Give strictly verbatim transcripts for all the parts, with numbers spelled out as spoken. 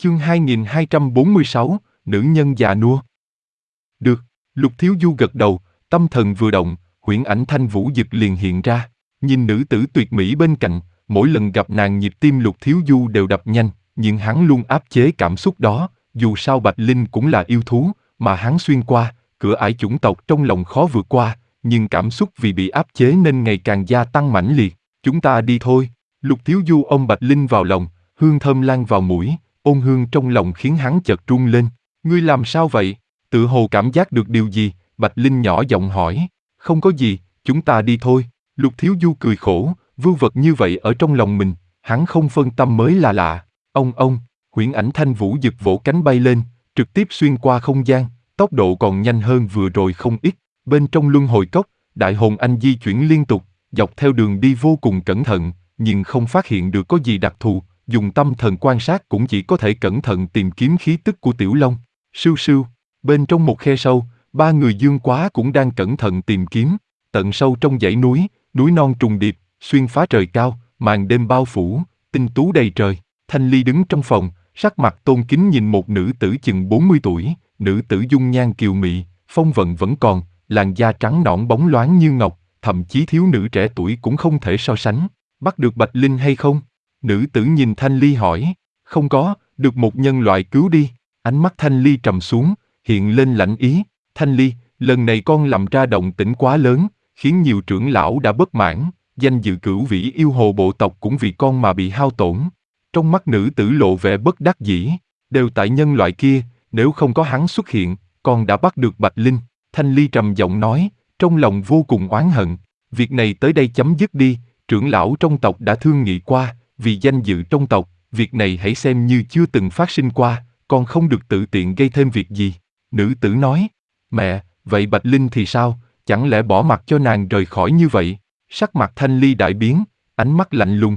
Chương hai nghìn hai trăm bốn mươi sáu, nữ nhân già nua. Được, Lục Thiếu Du gật đầu, tâm thần vừa động, huyễn ảnh Thanh Vũ Dực liền hiện ra. Nhìn nữ tử tuyệt mỹ bên cạnh, mỗi lần gặp nàng nhịp tim Lục Thiếu Du đều đập nhanh, nhưng hắn luôn áp chế cảm xúc đó, dù sao Bạch Linh cũng là yêu thú, mà hắn xuyên qua, cửa ải chủng tộc trong lòng khó vượt qua, nhưng cảm xúc vì bị áp chế nên ngày càng gia tăng mãnh liệt. Chúng ta đi thôi. Lục Thiếu Du ôm Bạch Linh vào lòng, hương thơm lan vào mũi, ôn hương trong lòng khiến hắn chợt run lên. Ngươi làm sao vậy? Tự hồ cảm giác được điều gì? Bạch Linh nhỏ giọng hỏi. Không có gì, chúng ta đi thôi. Lục Thiếu Du cười khổ, vưu vật như vậy ở trong lòng mình, hắn không phân tâm mới là lạ. Ông ông, huyễn ảnh Thanh Vũ Dực vỗ cánh bay lên, trực tiếp xuyên qua không gian, tốc độ còn nhanh hơn vừa rồi không ít. Bên trong luân hồi cốc, đại hồn anh di chuyển liên tục, dọc theo đường đi vô cùng cẩn thận, nhưng không phát hiện được có gì đặc thù, dùng tâm thần quan sát cũng chỉ có thể cẩn thận tìm kiếm khí tức của Tiểu Long. Sưu sưu, bên trong một khe sâu, ba người Dương Quá cũng đang cẩn thận tìm kiếm, tận sâu trong dãy núi, núi non trùng điệp, xuyên phá trời cao, màn đêm bao phủ, tinh tú đầy trời. Thanh Ly đứng trong phòng, sắc mặt tôn kính nhìn một nữ tử chừng bốn mươi tuổi, nữ tử dung nhan kiều mị, phong vận vẫn còn, làn da trắng nõn bóng loáng như ngọc, thậm chí thiếu nữ trẻ tuổi cũng không thể so sánh. Bắt được Bạch Linh hay không? Nữ tử nhìn Thanh Ly hỏi. Không có, được một nhân loại cứu đi. Ánh mắt Thanh Ly trầm xuống, hiện lên lãnh ý. Thanh Ly, lần này con làm ra động tĩnh quá lớn, khiến nhiều trưởng lão đã bất mãn, danh dự cửu vĩ yêu hồ bộ tộc cũng vì con mà bị hao tổn. Trong mắt nữ tử lộ vẻ bất đắc dĩ, đều tại nhân loại kia, nếu không có hắn xuất hiện, con đã bắt được Bạch Linh. Thanh Ly trầm giọng nói, trong lòng vô cùng oán hận. Việc này tới đây chấm dứt đi, trưởng lão trong tộc đã thương nghị qua, vì danh dự trong tộc, việc này hãy xem như chưa từng phát sinh qua, con không được tự tiện gây thêm việc gì. Nữ tử nói, mẹ, vậy Bạch Linh thì sao, chẳng lẽ bỏ mặc cho nàng rời khỏi như vậy? Sắc mặt Thanh Ly đại biến, ánh mắt lạnh lùng.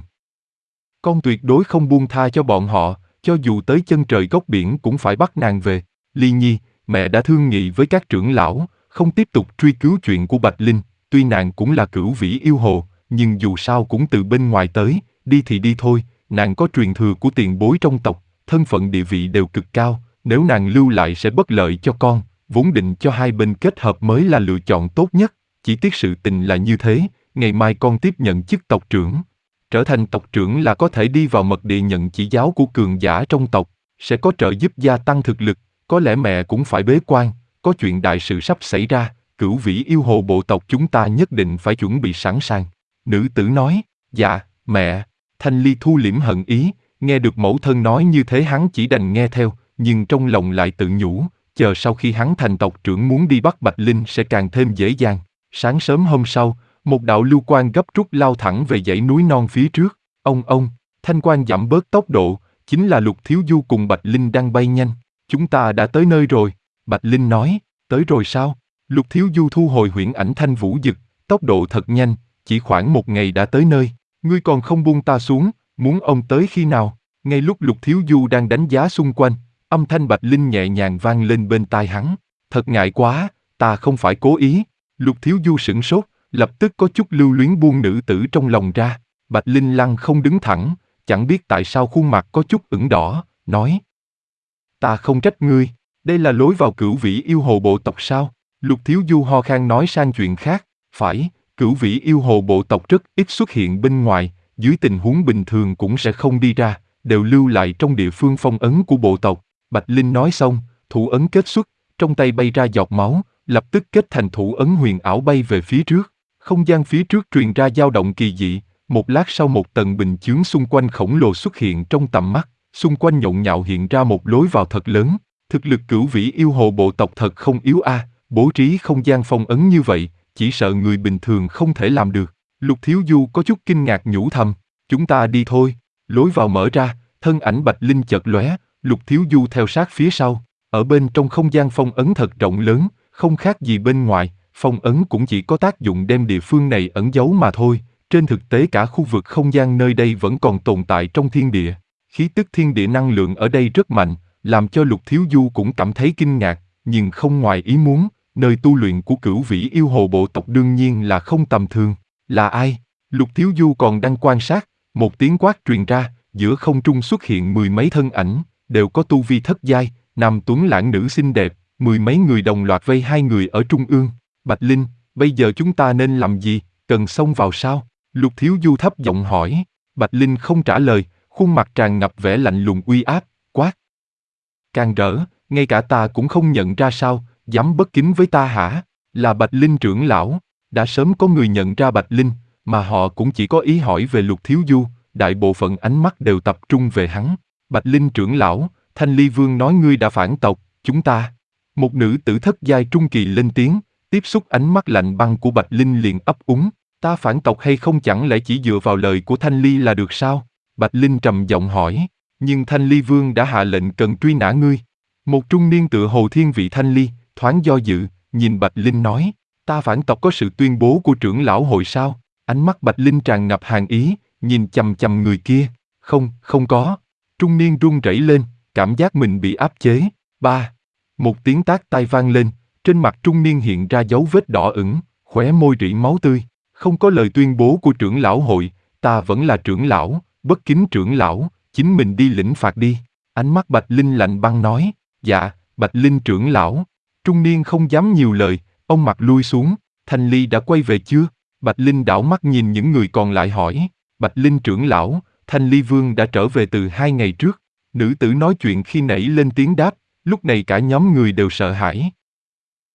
Con tuyệt đối không buông tha cho bọn họ, cho dù tới chân trời góc biển cũng phải bắt nàng về. Ly Nhi, mẹ đã thương nghị với các trưởng lão, không tiếp tục truy cứu chuyện của Bạch Linh, tuy nàng cũng là cửu vĩ yêu hồ, nhưng dù sao cũng từ bên ngoài tới, đi thì đi thôi, nàng có truyền thừa của tiền bối trong tộc, thân phận địa vị đều cực cao, nếu nàng lưu lại sẽ bất lợi cho con, vốn định cho hai bên kết hợp mới là lựa chọn tốt nhất, chỉ tiếc sự tình là như thế, ngày mai con tiếp nhận chức tộc trưởng. Trở thành tộc trưởng là có thể đi vào mật địa nhận chỉ giáo của cường giả trong tộc, sẽ có trợ giúp gia tăng thực lực, có lẽ mẹ cũng phải bế quan, có chuyện đại sự sắp xảy ra, cửu vĩ yêu hồ bộ tộc chúng ta nhất định phải chuẩn bị sẵn sàng. Nữ tử nói, dạ, mẹ. Thanh Ly thu liễm hận ý, nghe được mẫu thân nói như thế hắn chỉ đành nghe theo, nhưng trong lòng lại tự nhủ, chờ sau khi hắn thành tộc trưởng muốn đi bắt Bạch Linh sẽ càng thêm dễ dàng. Sáng sớm hôm sau, một đạo lưu quang gấp rút lao thẳng về dãy núi non phía trước. Ông ông, thanh quang giảm bớt tốc độ, chính là Lục Thiếu Du cùng Bạch Linh đang bay nhanh. Chúng ta đã tới nơi rồi. Bạch Linh nói, tới rồi sao? Lục Thiếu Du thu hồi huyễn ảnh Thanh Vũ Dực, tốc độ thật nhanh, chỉ khoảng một ngày đã tới nơi. Ngươi còn không buông ta xuống, muốn ông tới khi nào? Ngay lúc Lục Thiếu Du đang đánh giá xung quanh, âm thanh Bạch Linh nhẹ nhàng vang lên bên tai hắn. Thật ngại quá, ta không phải cố ý. Lục Thiếu Du sửng sốt, lập tức có chút lưu luyến buông nữ tử trong lòng ra. Bạch Linh lăng không đứng thẳng, chẳng biết tại sao khuôn mặt có chút ửng đỏ, nói. Ta không trách ngươi, đây là lối vào cửu vĩ yêu hồ bộ tộc sao? Lục Thiếu Du ho khan nói sang chuyện khác, phải, cửu vĩ yêu hồ bộ tộc rất ít xuất hiện bên ngoài, dưới tình huống bình thường cũng sẽ không đi ra, đều lưu lại trong địa phương phong ấn của bộ tộc. Bạch Linh nói xong, thủ ấn kết xuất, trong tay bay ra giọt máu, lập tức kết thành thủ ấn huyền ảo bay về phía trước. Không gian phía trước truyền ra dao động kỳ dị, một lát sau một tầng bình chướng xung quanh khổng lồ xuất hiện trong tầm mắt, xung quanh nhộn nhạo hiện ra một lối vào thật lớn. Thực lực cửu vĩ yêu hồ bộ tộc thật không yếu a, à, bố trí không gian phong ấn như vậy, chỉ sợ người bình thường không thể làm được. Lục Thiếu Du có chút kinh ngạc nhủ thầm, chúng ta đi thôi. Lối vào mở ra, thân ảnh Bạch Linh chợt lóe, Lục Thiếu Du theo sát phía sau. Ở bên trong không gian phong ấn thật rộng lớn, không khác gì bên ngoài, phong ấn cũng chỉ có tác dụng đem địa phương này ẩn giấu mà thôi. Trên thực tế cả khu vực không gian nơi đây vẫn còn tồn tại trong thiên địa. Khí tức thiên địa năng lượng ở đây rất mạnh, làm cho Lục Thiếu Du cũng cảm thấy kinh ngạc, nhưng không ngoài ý muốn, nơi tu luyện của cửu vĩ yêu hồ bộ tộc đương nhiên là không tầm thường. Là ai? Lục Thiếu Du còn đang quan sát, một tiếng quát truyền ra, giữa không trung xuất hiện mười mấy thân ảnh, đều có tu vi thất giai, nam tuấn lãng nữ xinh đẹp, mười mấy người đồng loạt vây hai người ở trung ương. Bạch Linh, bây giờ chúng ta nên làm gì, cần xông vào sao? Lục Thiếu Du thấp giọng hỏi. Bạch Linh không trả lời, khuôn mặt tràn ngập vẻ lạnh lùng uy áp, quát. Càng rỡ, ngay cả ta cũng không nhận ra sao, dám bất kính với ta hả? Là Bạch Linh trưởng lão. Đã sớm có người nhận ra Bạch Linh, mà họ cũng chỉ có ý hỏi về Lục Thiếu Du, đại bộ phận ánh mắt đều tập trung về hắn. Bạch Linh trưởng lão, Thanh Ly Vương nói ngươi đã phản tộc, chúng ta. Một nữ tử thất giai trung kỳ lên tiếng, tiếp xúc ánh mắt lạnh băng của Bạch Linh liền ấp úng. Ta phản tộc hay không chẳng lẽ chỉ dựa vào lời của Thanh Ly là được sao? Bạch Linh trầm giọng hỏi, nhưng Thanh Ly Vương đã hạ lệnh cần truy nã ngươi. Một trung niên tựa hồ thiên vị Thanh Ly, thoáng do dự, nhìn Bạch Linh nói, ta phản tộc có sự tuyên bố của trưởng lão hội sao? Ánh mắt Bạch Linh tràn ngập hàn ý, nhìn chằm chằm người kia. Không, không có. Trung niên run rẩy lên, cảm giác mình bị áp chế. Ba. Một tiếng tát tai vang lên, trên mặt trung niên hiện ra dấu vết đỏ ửng, khóe môi rỉ máu tươi. Không có lời tuyên bố của trưởng lão hội, ta vẫn là trưởng lão, bất kính trưởng lão, chính mình đi lĩnh phạt đi. Ánh mắt Bạch Linh lạnh băng nói, dạ, Bạch Linh trưởng lão. Trung niên không dám nhiều lời, ông mặt lui xuống, Thanh Ly đã quay về chưa? Bạch Linh đảo mắt nhìn những người còn lại hỏi, Bạch Linh trưởng lão, Thanh Ly Vương đã trở về từ hai ngày trước. Nữ tử nói chuyện khi nãy lên tiếng đáp, lúc này cả nhóm người đều sợ hãi.